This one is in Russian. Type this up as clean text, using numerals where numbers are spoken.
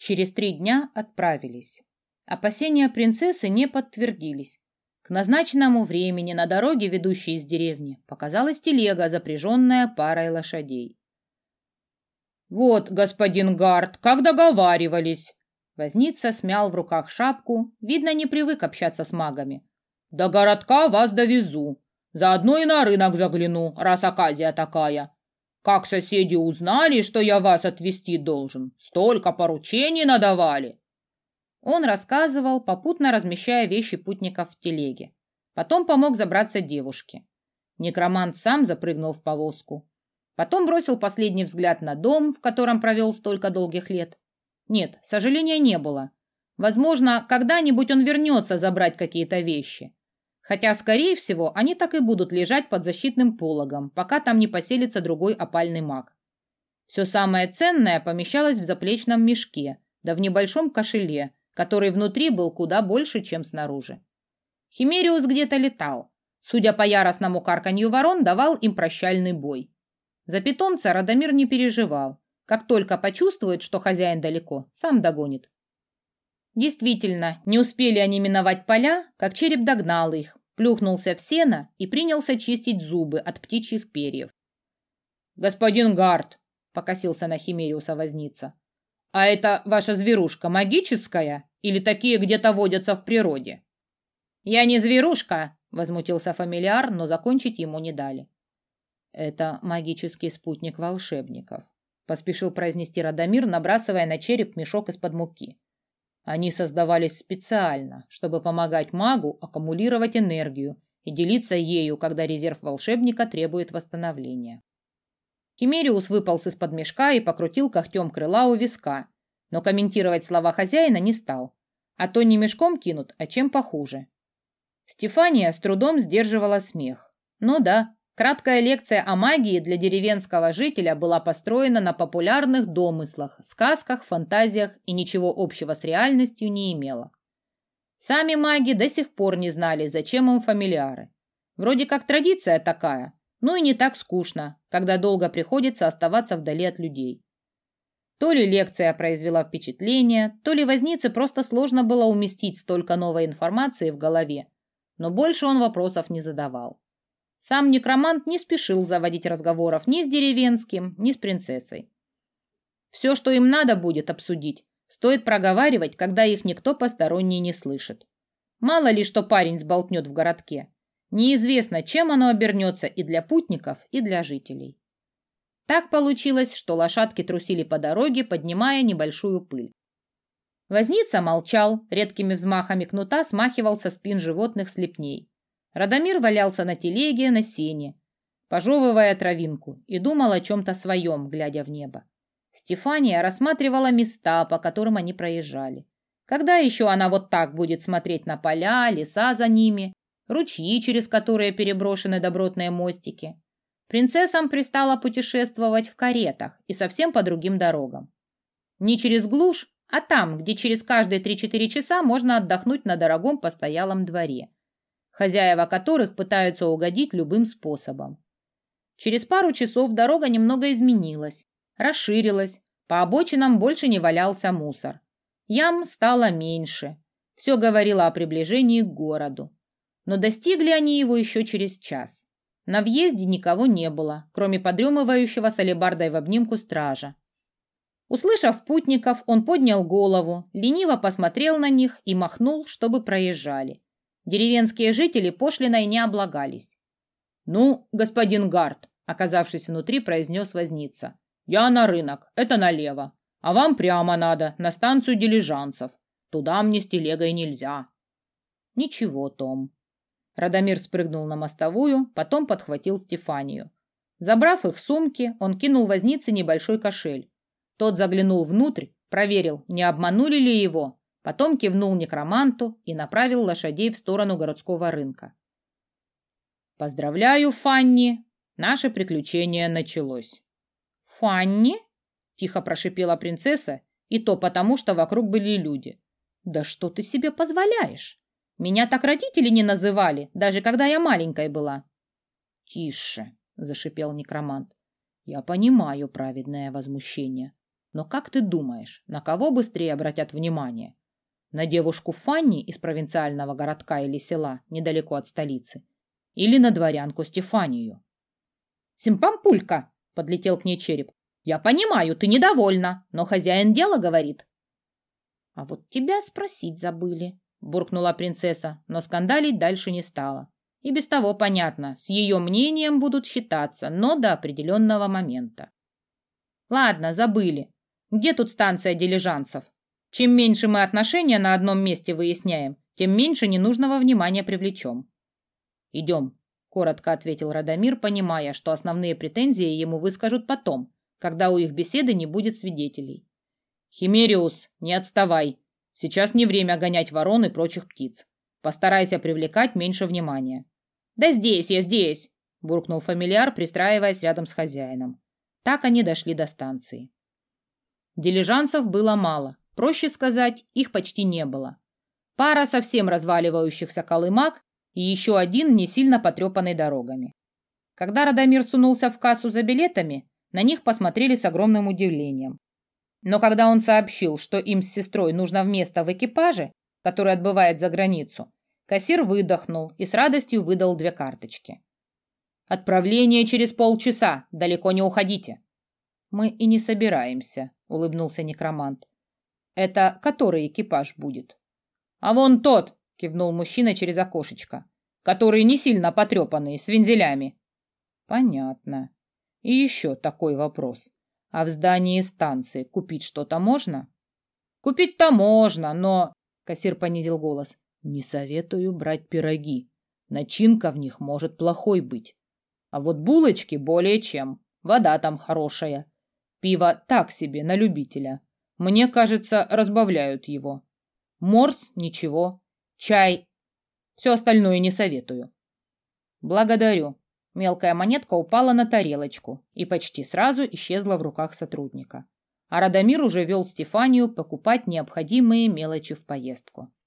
Через 3 дня отправились. Опасения принцессы не подтвердились. К назначенному времени на дороге, ведущей из деревни, показалась телега, запряженная парой лошадей. «Вот, господин Гард, как договаривались!» Возница смял в руках шапку, видно, не привык общаться с магами. «До городка вас довезу. Заодно и на рынок загляну, раз оказия такая. Как соседи узнали, что я вас отвезти должен, столько поручений надавали!» Он рассказывал, попутно размещая вещи путников в телеге. Потом помог забраться девушке. Некромант сам запрыгнул в повозку. Потом бросил последний взгляд на дом, в котором провел столько долгих лет. Нет, сожаления не было. Возможно, когда-нибудь он вернется забрать какие-то вещи. Хотя, скорее всего, они так и будут лежать под защитным пологом, пока там не поселится другой опальный маг. Все самое ценное помещалось в заплечном мешке, да в небольшом кошеле, который внутри был куда больше, чем снаружи. Химериус где-то летал. Судя по яростному карканью ворон, давал им прощальный бой. За питомца Радомир не переживал. Как только почувствует, что хозяин далеко, сам догонит. Действительно, не успели они миновать поля, как череп догнал их, плюхнулся в сено и принялся чистить зубы от птичьих перьев. «Господин Гард», — покосился на Химериуса возница, — «а это ваша зверушка магическая или такие где-то водятся в природе?» «Я не зверушка», — возмутился фамильяр, но закончить ему не дали. «Это магический спутник волшебников», — поспешил произнести Радомир, набрасывая на череп мешок из-под муки. «Они создавались специально, чтобы помогать магу аккумулировать энергию и делиться ею, когда резерв волшебника требует восстановления». Химериус выполз из-под мешка и покрутил когтем крыла у виска, но комментировать слова хозяина не стал. А то не мешком кинут, а чем похуже. Стефания с трудом сдерживала смех. Ну да, краткая лекция о магии для деревенского жителя была построена на популярных домыслах, сказках, фантазиях и ничего общего с реальностью не имела. Сами маги до сих пор не знали, зачем им фамильяры. Вроде как традиция такая, но и не так скучно, когда долго приходится оставаться вдали от людей. То ли лекция произвела впечатление, то ли вознице просто сложно было уместить столько новой информации в голове, но больше он вопросов не задавал. Сам некромант не спешил заводить разговоров ни с деревенским, ни с принцессой. Все, что им надо будет обсудить, стоит проговаривать, когда их никто посторонний не слышит. Мало ли, что парень сболтнет в городке. Неизвестно, чем оно обернется и для путников, и для жителей. Так получилось, что лошадки трусили по дороге, поднимая небольшую пыль. Возница молчал, редкими взмахами кнута смахивал со спин животных слепней. Радомир валялся на телеге, на сене, пожевывая травинку, и думал о чем-то своем, глядя в небо. Стефания рассматривала места, по которым они проезжали. Когда еще она вот так будет смотреть на поля, леса за ними, ручьи, через которые переброшены добротные мостики? Принцессам пристало путешествовать в каретах и совсем по другим дорогам. Не через глушь, а там, где через каждые 3-4 часа можно отдохнуть на дорогом постоялом дворе, хозяева которых пытаются угодить любым способом. Через пару часов дорога немного изменилась, расширилась, по обочинам больше не валялся мусор. Ям стало меньше, все говорило о приближении к городу. Но достигли они его еще через час. На въезде никого не было, кроме подремывающего с алебардой в обнимку стража. Услышав путников, он поднял голову, лениво посмотрел на них и махнул, чтобы проезжали. Деревенские жители пошлиной не облагались. «Ну, господин Гард», оказавшись внутри, произнес возница, «я на рынок, это налево, а вам прямо надо, на станцию дилижансов. Туда мне с телегой нельзя». «Ничего, Том». Радомир спрыгнул на мостовую, потом подхватил Стефанию. Забрав их сумки, он кинул вознице небольшой кошель. Тот заглянул внутрь, проверил, не обманули ли его, потом кивнул некроманту и направил лошадей в сторону городского рынка. «Поздравляю, Фанни! Наше приключение началось». «Фанни?» – тихо прошипела принцесса, и то потому, что вокруг были люди. «Да что ты себе позволяешь? Меня так родители не называли, даже когда я маленькой была». «Тише!» – зашипел некромант. «Я понимаю праведное возмущение. Но как ты думаешь, на кого быстрее обратят внимание? На девушку Фанни из провинциального городка или села, недалеко от столицы? Или на дворянку Стефанию? «Симпампулька!» — подлетел к ней череп. «Я понимаю, ты недовольна, но хозяин дела говорит». «А вот тебя спросить забыли», — буркнула принцесса, но скандалить дальше не стала. И без того понятно, с ее мнением будут считаться, но до определенного момента. «Ладно, забыли. Где тут станция дилижансов? Чем меньше мы отношения на одном месте выясняем, тем меньше ненужного внимания привлечем». «Идем», — коротко ответил Радомир, понимая, что основные претензии ему выскажут потом, когда у их беседы не будет свидетелей. «Химериус, не отставай. Сейчас не время гонять ворон и прочих птиц. Постарайся привлекать меньше внимания». «Да здесь я, здесь!» — буркнул фамильяр, пристраиваясь рядом с хозяином. Так они дошли до станции. Дилижансов было мало, проще сказать, их почти не было. Пара совсем разваливающихся колымаг и еще один не сильно потрепанный дорогами. Когда Радомир сунулся в кассу за билетами, на них посмотрели с огромным удивлением. Но когда он сообщил, что им с сестрой нужно место в экипаже, который отбывает за границу, кассир выдохнул и с радостью выдал 2 карточки. «Отправление через полчаса, далеко не уходите». «Мы и не собираемся», — улыбнулся некромант. «Это который экипаж будет?» «А вон тот», — кивнул мужчина через окошечко, «который не сильно потрепанный, с вензелями». «Понятно. И еще такой вопрос. А в здании станции купить что-то можно?» «Купить-то можно, но...» — кассир понизил голос. «Не советую брать пироги. Начинка в них может плохой быть. А вот булочки более чем. Вода там хорошая. Пиво так себе, на любителя. Мне кажется, разбавляют его. Морс — ничего. Чай. Все остальное не советую». «Благодарю». Мелкая монетка упала на тарелочку и почти сразу исчезла в руках сотрудника. А Радомир уже вел Стефанию покупать необходимые мелочи в поездку.